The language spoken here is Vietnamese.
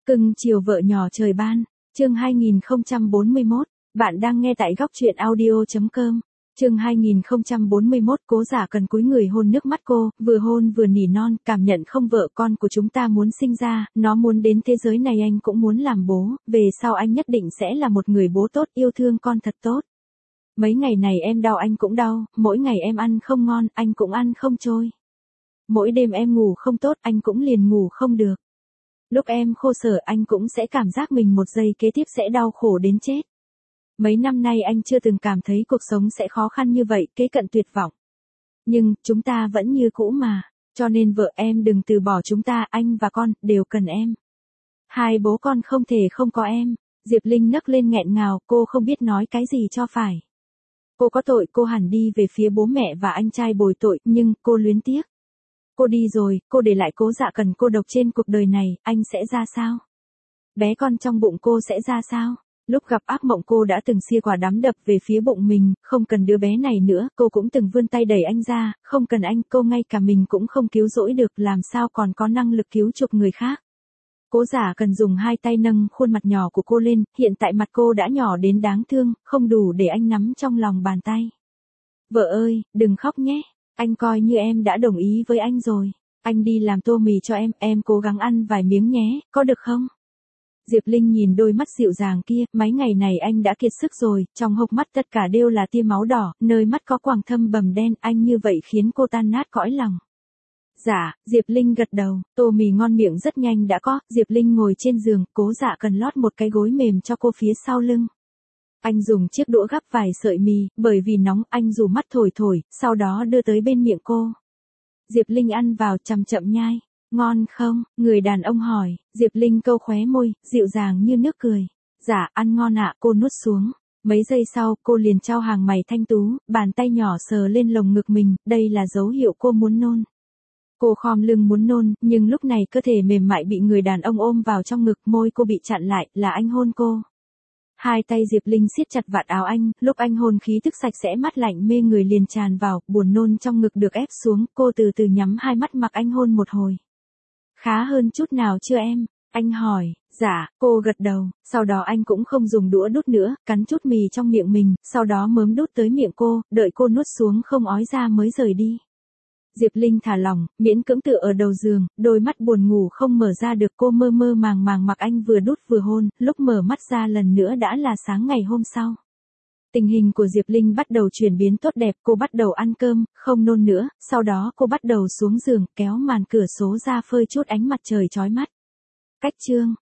Cưng chiều vợ nhỏ trời ban, chương 2041, bạn đang nghe tại góc truyện audio.com. Chương 2041 Cố Giả cần cúi người hôn nước mắt cô, vừa hôn vừa nỉ non, cảm nhận không vợ con của chúng ta muốn sinh ra, nó muốn đến thế giới này anh cũng muốn làm bố, về sau anh nhất định sẽ là một người bố tốt yêu thương con thật tốt. Mấy ngày này em đau anh cũng đau, mỗi ngày em ăn không ngon, anh cũng ăn không trôi. Mỗi đêm em ngủ không tốt, anh cũng liền ngủ không được. Lúc em khổ sở anh cũng sẽ cảm giác mình một giây kế tiếp sẽ đau khổ đến chết. Mấy năm nay anh chưa từng cảm thấy cuộc sống sẽ khó khăn như vậy, kế cận tuyệt vọng. Nhưng, chúng ta vẫn như cũ mà, cho nên vợ em đừng từ bỏ chúng ta, anh và con, đều cần em. Hai bố con không thể không có em. Diệp Linh nấc lên nghẹn ngào, cô không biết nói cái gì cho phải. Cô có tội, cô hẳn đi về phía bố mẹ và anh trai bồi tội, nhưng, cô luyến tiếc. Cô đi rồi, cô để lại Cố Dạ Cần cô độc trên cuộc đời này, anh sẽ ra sao? Bé con trong bụng cô sẽ ra sao? Lúc gặp ác mộng cô đã từng xia quả đấm đập về phía bụng mình, không cần đứa bé này nữa, cô cũng từng vươn tay đẩy anh ra, không cần anh, cô ngay cả mình cũng không cứu rỗi được, làm sao còn có năng lực cứu chuộc người khác. Cố Giả Cần dùng hai tay nâng khuôn mặt nhỏ của cô lên, hiện tại mặt cô đã nhỏ đến đáng thương, không đủ để anh nắm trong lòng bàn tay. Vợ ơi, đừng khóc nhé. Anh coi như em đã đồng ý với anh rồi. Anh đi làm tô mì cho em cố gắng ăn vài miếng nhé, có được không? Diệp Linh nhìn đôi mắt dịu dàng kia, mấy ngày này anh đã kiệt sức rồi, trong hốc mắt tất cả đều là tia máu đỏ, nơi mắt có quầng thâm bầm đen, anh như vậy khiến cô tan nát cõi lòng. Dạ, Diệp Linh gật đầu, tô mì ngon miệng rất nhanh đã có, Diệp Linh ngồi trên giường, Cố Dạ Cần lót một cái gối mềm cho cô phía sau lưng. Anh dùng chiếc đũa gắp vài sợi mì, bởi vì nóng anh rủ mắt thổi thổi, sau đó đưa tới bên miệng cô. Diệp Linh ăn vào chậm chậm nhai. Ngon không? Người đàn ông hỏi, Diệp Linh câu khóe môi, dịu dàng như nước cười. Dạ, ăn ngon ạ, cô nuốt xuống. Mấy giây sau, cô liền trao hàng mày thanh tú, bàn tay nhỏ sờ lên lồng ngực mình, đây là dấu hiệu cô muốn nôn. Cô khom lưng muốn nôn, nhưng lúc này cơ thể mềm mại bị người đàn ông ôm vào trong ngực, môi cô bị chặn lại, là anh hôn cô. Hai tay Diệp Linh siết chặt vạt áo anh, lúc anh hôn khí thức sạch sẽ mát lạnh mê người liền tràn vào, buồn nôn trong ngực được ép xuống, cô từ từ nhắm hai mắt mặc anh hôn một hồi. Khá hơn chút nào chưa em? Anh hỏi. Dạ, cô gật đầu, sau đó anh cũng không dùng đũa đút nữa, cắn chút mì trong miệng mình, sau đó mớm đút tới miệng cô, đợi cô nuốt xuống không ói ra mới rời đi. Diệp Linh thả lỏng, miễn cưỡng tựa ở đầu giường, đôi mắt buồn ngủ không mở ra được, cô mơ mơ màng màng mặc anh vừa đút vừa hôn, lúc mở mắt ra lần nữa đã là sáng ngày hôm sau. Tình hình của Diệp Linh bắt đầu chuyển biến tốt đẹp, cô bắt đầu ăn cơm, không nôn nữa, sau đó cô bắt đầu xuống giường, kéo màn cửa sổ ra phơi chút ánh mặt trời chói mắt. Cách chương